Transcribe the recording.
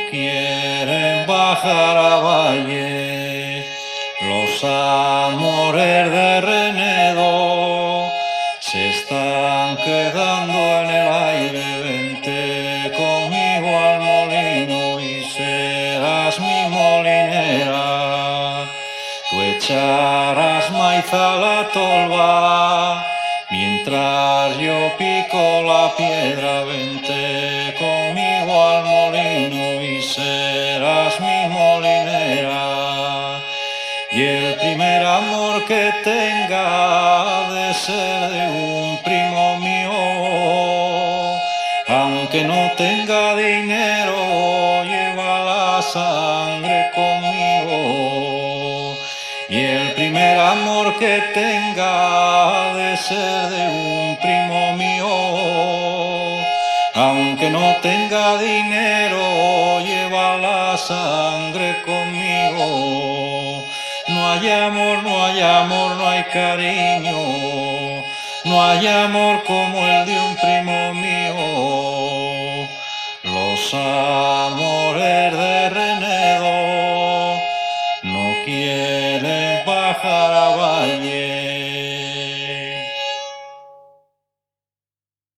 quieren bajar a valle. Los amores de Renedo se están quedando en el aire. Vente conmigo al molino y serás mi molinera. Tú echarás maíz a la tolva mientras yo pico la piedra. Vente conmigo al molino y serás mi molinera. Y el primer amor que tenga ha de ser de un primo mío, aunque no tenga dinero, lleva la sangre conmigo. Y el primer amor que tenga ha de ser de un primo mío, aunque no tenga dinero, lleva la sangre conmigo. No hay amor, no hay amor, no hay cariño, no hay amor como el de un primo mío. Los amores